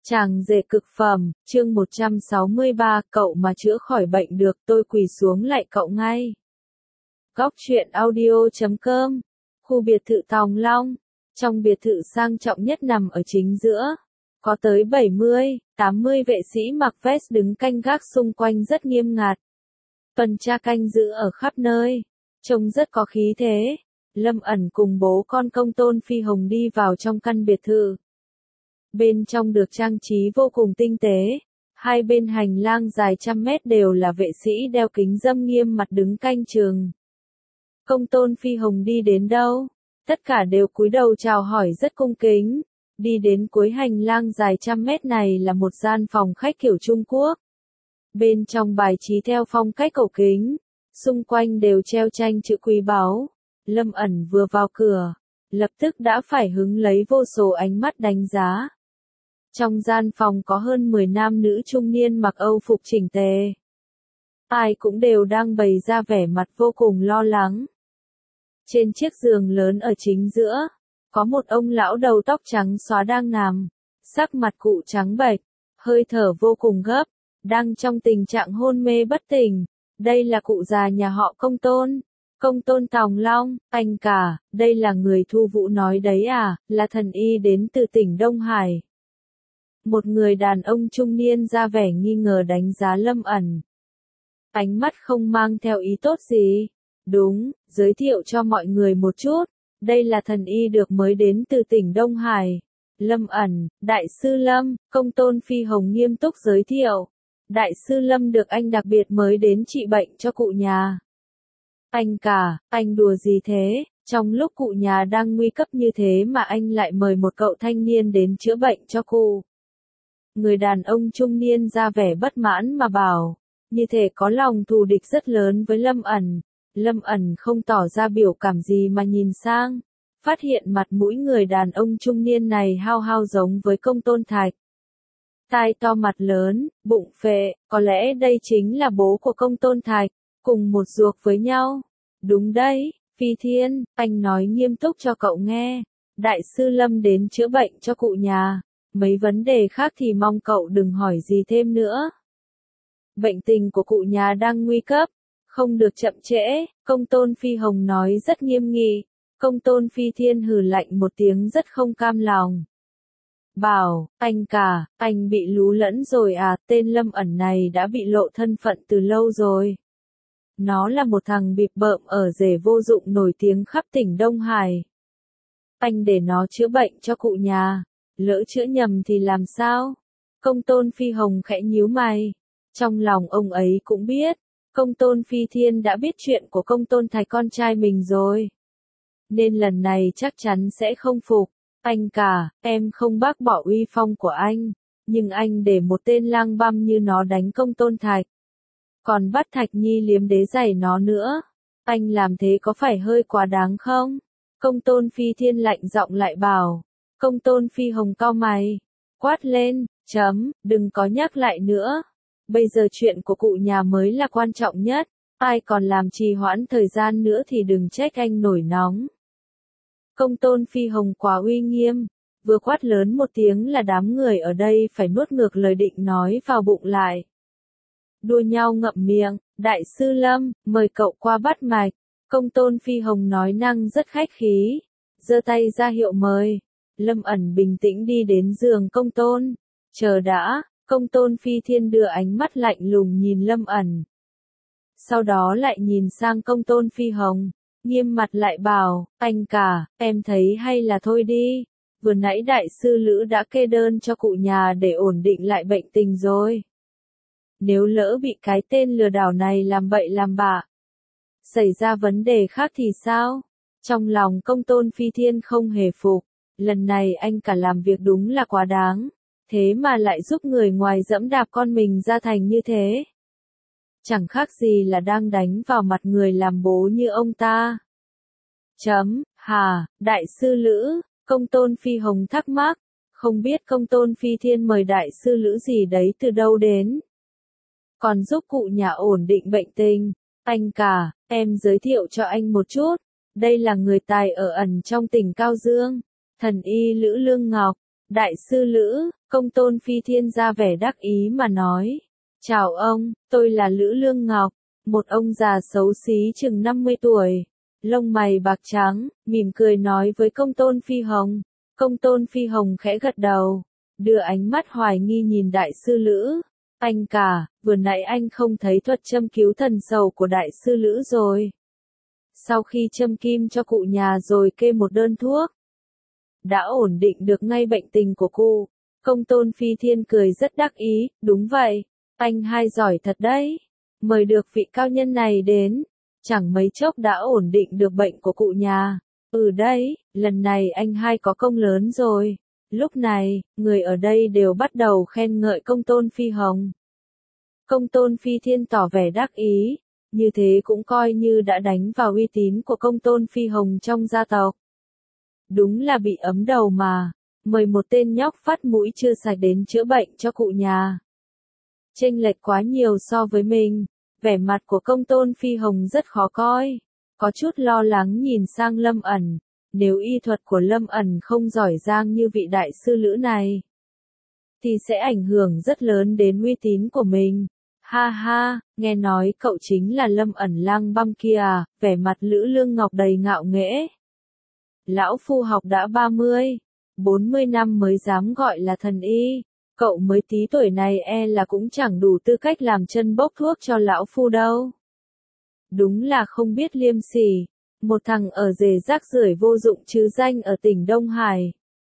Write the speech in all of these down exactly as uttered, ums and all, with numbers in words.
Chàng rể cực phẩm, chương một trăm sáu mươi ba, cậu mà chữa khỏi bệnh được, tôi quỳ xuống lại cậu ngay. Góc truyện audio chấm com, khu biệt thự Tòng Long. Trong biệt thự sang trọng nhất nằm ở chính giữa, có tới bảy mươi, tám mươi vệ sĩ mặc vest đứng canh gác xung quanh rất nghiêm ngặt. Tuần tra canh giữ ở khắp nơi, trông rất có khí thế. Lâm Ẩn cùng bố con Công Tôn Phi Hồng đi vào trong căn biệt thự. Bên trong được trang trí vô cùng tinh tế, hai bên hành lang dài trăm mét đều là vệ sĩ đeo kính râm nghiêm mặt đứng canh chừng. Công Tôn Phi Hồng đi đến đâu, tất cả đều cúi đầu chào hỏi rất cung kính. Đi đến cuối hành lang dài trăm mét này là một gian phòng khách kiểu Trung Quốc. Bên trong bài trí theo phong cách cổ kính, xung quanh đều treo tranh chữ quý báu. Lâm Ẩn vừa vào cửa, lập tức đã phải hứng lấy vô số ánh mắt đánh giá. Trong gian phòng có hơn mười nam nữ trung niên mặc âu phục chỉnh tề. Ai cũng đều đang bày ra vẻ mặt vô cùng lo lắng. Trên chiếc giường lớn ở chính giữa, có một ông lão đầu tóc trắng xóa đang nằm, sắc mặt cụ trắng bệch, hơi thở vô cùng gấp, đang trong tình trạng hôn mê bất tỉnh. Đây là cụ già nhà họ Công Tôn, Công Tôn Tòng Long. Anh cả, đây là người Thu Vũ nói đấy à, là thần y đến từ tỉnh Đông Hải. Một người đàn ông trung niên ra vẻ nghi ngờ đánh giá Lâm Ẩn. Ánh mắt không mang theo ý tốt gì. Đúng, giới thiệu cho mọi người một chút, đây là thần y được mới đến từ tỉnh Đông Hải. Lâm Ẩn, Đại sư Lâm, Công Tôn Phi Hồng nghiêm túc giới thiệu. Đại sư Lâm được anh đặc biệt mới đến trị bệnh cho cụ nhà. Anh cả, anh đùa gì thế, trong lúc cụ nhà đang nguy cấp như thế mà anh lại mời một cậu thanh niên đến chữa bệnh cho cụ. Người đàn ông trung niên ra vẻ bất mãn mà bảo, như thể có lòng thù địch rất lớn với Lâm Ẩn. Lâm Ẩn không tỏ ra biểu cảm gì mà nhìn sang, phát hiện mặt mũi người đàn ông trung niên này hao hao giống với Công Tôn Thạch. Tai to mặt lớn, bụng phệ, có lẽ đây chính là bố của Công Tôn Thạch, cùng một ruột với nhau. Đúng đấy, Phi Thiên, anh nói nghiêm túc cho cậu nghe, Đại sư Lâm đến chữa bệnh cho cụ nhà. Mấy vấn đề khác thì mong cậu đừng hỏi gì thêm nữa. Bệnh tình của cụ nhà đang nguy cấp, không được chậm trễ, Công Tôn Phi Hồng nói rất nghiêm nghị. Công Tôn Phi Thiên hừ lạnh một tiếng rất không cam lòng. Bảo, anh cả, anh bị lú lẫn rồi à, tên Lâm Ẩn này đã bị lộ thân phận từ lâu rồi. Nó là một thằng bịp bợm ở rể vô dụng nổi tiếng khắp tỉnh Đông Hải. Anh để nó chữa bệnh cho cụ nhà. Lỡ chữa nhầm thì làm sao? Công Tôn Phi Hồng khẽ nhíu mày. Trong lòng ông ấy cũng biết, Công Tôn Phi Thiên đã biết chuyện của Công Tôn Thạch con trai mình rồi. Nên lần này chắc chắn sẽ không phục. Anh cả, em không bác bỏ uy phong của anh, nhưng anh để một tên lang băm như nó đánh Công Tôn Thạch. Còn bắt Thạch Nhi liếm đế giày nó nữa. Anh làm thế có phải hơi quá đáng không? Công Tôn Phi Thiên lạnh giọng lại bảo. Công Tôn Phi Hồng cau mày, quát lên, chấm, đừng có nhắc lại nữa. Bây giờ chuyện của cụ nhà mới là quan trọng nhất, ai còn làm trì hoãn thời gian nữa thì đừng trách anh nổi nóng. Công Tôn Phi Hồng quá uy nghiêm, vừa quát lớn một tiếng là đám người ở đây phải nuốt ngược lời định nói vào bụng lại. Đua nhau ngậm miệng, Đại sư Lâm, mời cậu qua bắt mạch. Công Tôn Phi Hồng nói năng rất khách khí, giơ tay ra hiệu mời. Lâm Ẩn bình tĩnh đi đến giường Công Tôn. Chờ đã, Công Tôn Phi Thiên đưa ánh mắt lạnh lùng nhìn Lâm Ẩn. Sau đó lại nhìn sang Công Tôn Phi Hồng, nghiêm mặt lại bảo, anh cả, em thấy hay là thôi đi. Vừa nãy Đại sư Lữ đã kê đơn cho cụ nhà để ổn định lại bệnh tình rồi. Nếu lỡ bị cái tên lừa đảo này làm bậy làm bạ, xảy ra vấn đề khác thì sao? Trong lòng Công Tôn Phi Thiên không hề phục. Lần này anh cả làm việc đúng là quá đáng, thế mà lại giúp người ngoài dẫm đạp con mình ra thành như thế. Chẳng khác gì là đang đánh vào mặt người làm bố như ông ta. Chấm, hà, Đại sư Lữ, Công Tôn Phi Hồng thắc mắc, không biết Công Tôn Phi Thiên mời Đại sư Lữ gì đấy từ đâu đến. Còn giúp cụ nhà ổn định bệnh tình, anh cả, em giới thiệu cho anh một chút, đây là người tài ở ẩn trong tỉnh Cao Dương. Thần y Lữ Lương Ngọc, Đại sư Lữ, Công tôn Phi Thiên ra vẻ đắc ý mà nói. Chào ông, tôi là Lữ Lương Ngọc, một ông già xấu xí chừng năm mươi tuổi. Lông mày bạc trắng, mỉm cười nói với công tôn Phi Hồng. Công tôn Phi Hồng khẽ gật đầu, đưa ánh mắt hoài nghi nhìn đại sư Lữ. Anh cả, vừa nãy anh không thấy thuật châm cứu thần sầu của đại sư Lữ rồi. Sau khi châm kim cho cụ nhà rồi kê một đơn thuốc, đã ổn định được ngay bệnh tình của cụ. Công tôn Phi Thiên cười rất đắc ý, đúng vậy, anh hai giỏi thật đấy. Mời được vị cao nhân này đến, chẳng mấy chốc đã ổn định được bệnh của cụ nhà. Ừ đấy, lần này anh hai có công lớn rồi. Lúc này, người ở đây đều bắt đầu khen ngợi công tôn Phi Hồng. Công tôn Phi Thiên tỏ vẻ đắc ý, như thế cũng coi như đã đánh vào uy tín của công tôn Phi Hồng trong gia tộc. Đúng là bị ấm đầu mà, mời một tên nhóc phát mũi chưa sạch đến chữa bệnh cho cụ nhà. Chênh lệch quá nhiều so với mình, vẻ mặt của công tôn Phi Hồng rất khó coi, có chút lo lắng nhìn sang Lâm Ẩn, nếu y thuật của Lâm Ẩn không giỏi giang như vị đại sư Lữ này, thì sẽ ảnh hưởng rất lớn đến uy tín của mình. Ha ha, nghe nói cậu chính là Lâm Ẩn Lang Băm kia à, vẻ mặt Lữ Lương Ngọc đầy ngạo nghễ. Lão phu học đã ba mươi, bốn mươi năm mới dám gọi là thần y, cậu mới tí tuổi này e là cũng chẳng đủ tư cách làm chân bốc thuốc cho lão phu đâu. Đúng là không biết liêm sỉ, một thằng ở rề rác rưởi vô dụng chứ danh ở tỉnh Đông Hải.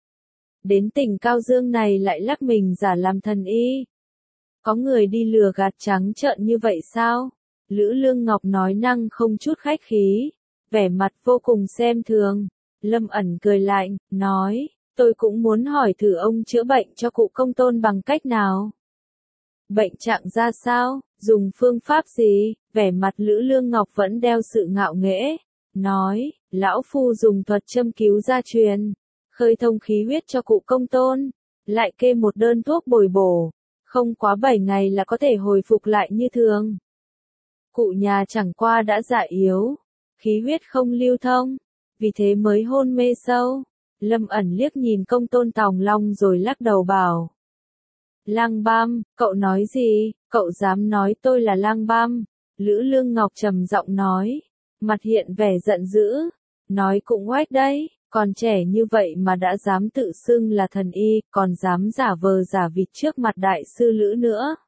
Đến tỉnh Cao Dương này lại lắc mình giả làm thần y. Có người đi lừa gạt trắng trợn như vậy sao? Lữ Lương Ngọc nói năng không chút khách khí, vẻ mặt vô cùng xem thường. Lâm Ẩn cười lạnh, nói, tôi cũng muốn hỏi thử ông chữa bệnh cho cụ công tôn bằng cách nào? Bệnh trạng ra sao? Dùng phương pháp gì? Vẻ mặt Lữ Lương Ngọc vẫn đeo sự ngạo nghễ, nói, lão phu dùng thuật châm cứu gia truyền, khơi thông khí huyết cho cụ công tôn, lại kê một đơn thuốc bồi bổ, không quá bảy ngày là có thể hồi phục lại như thường. Cụ nhà chẳng qua đã già yếu, khí huyết không lưu thông, vì thế mới hôn mê sâu. Lâm Ẩn liếc nhìn công tôn Tòng Long rồi lắc đầu bảo. Lang Băm, cậu nói gì, cậu dám nói tôi là Lang Băm? Lữ Lương Ngọc trầm giọng nói, mặt hiện vẻ giận dữ, nói cũng oách đấy, còn trẻ như vậy mà đã dám tự xưng là thần y, còn dám giả vờ giả vịt trước mặt đại sư Lữ nữa.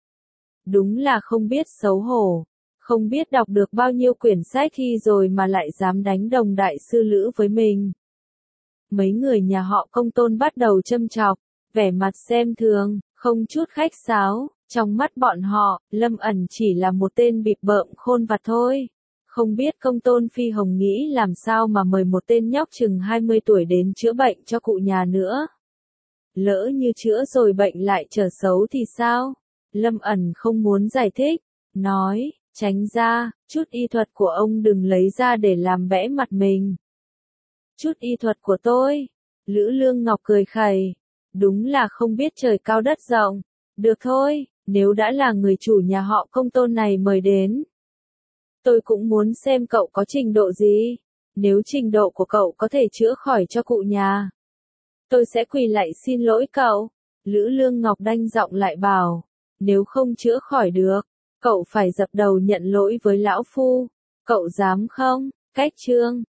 Đúng là không biết xấu hổ, không biết đọc được bao nhiêu quyển sách thi rồi mà lại dám đánh đồng đại sư Lữ với mình. Mấy người nhà họ Công Tôn bắt đầu châm chọc, vẻ mặt xem thường, không chút khách sáo, trong mắt bọn họ, Lâm Ẩn chỉ là một tên bịp bợm khôn vặt thôi. Không biết Công Tôn Phi Hồng nghĩ làm sao mà mời một tên nhóc chừng hai mươi tuổi đến chữa bệnh cho cụ nhà nữa. Lỡ như chữa rồi bệnh lại trở xấu thì sao? Lâm Ẩn không muốn giải thích, nói, tránh ra, chút y thuật của ông đừng lấy ra để làm bẽ mặt mình. Chút y thuật của tôi? Lữ Lương Ngọc cười khẩy, đúng là không biết trời cao đất rộng. Được thôi, nếu đã là người chủ nhà họ Công Tôn này mời đến, tôi cũng muốn xem cậu có trình độ gì. Nếu trình độ của cậu có thể chữa khỏi cho cụ nhà, tôi sẽ quỳ lạy xin lỗi cậu. Lữ Lương Ngọc đanh giọng lại bảo, nếu không chữa khỏi được, cậu phải dập đầu nhận lỗi với lão phu. Cậu dám không? Cách chương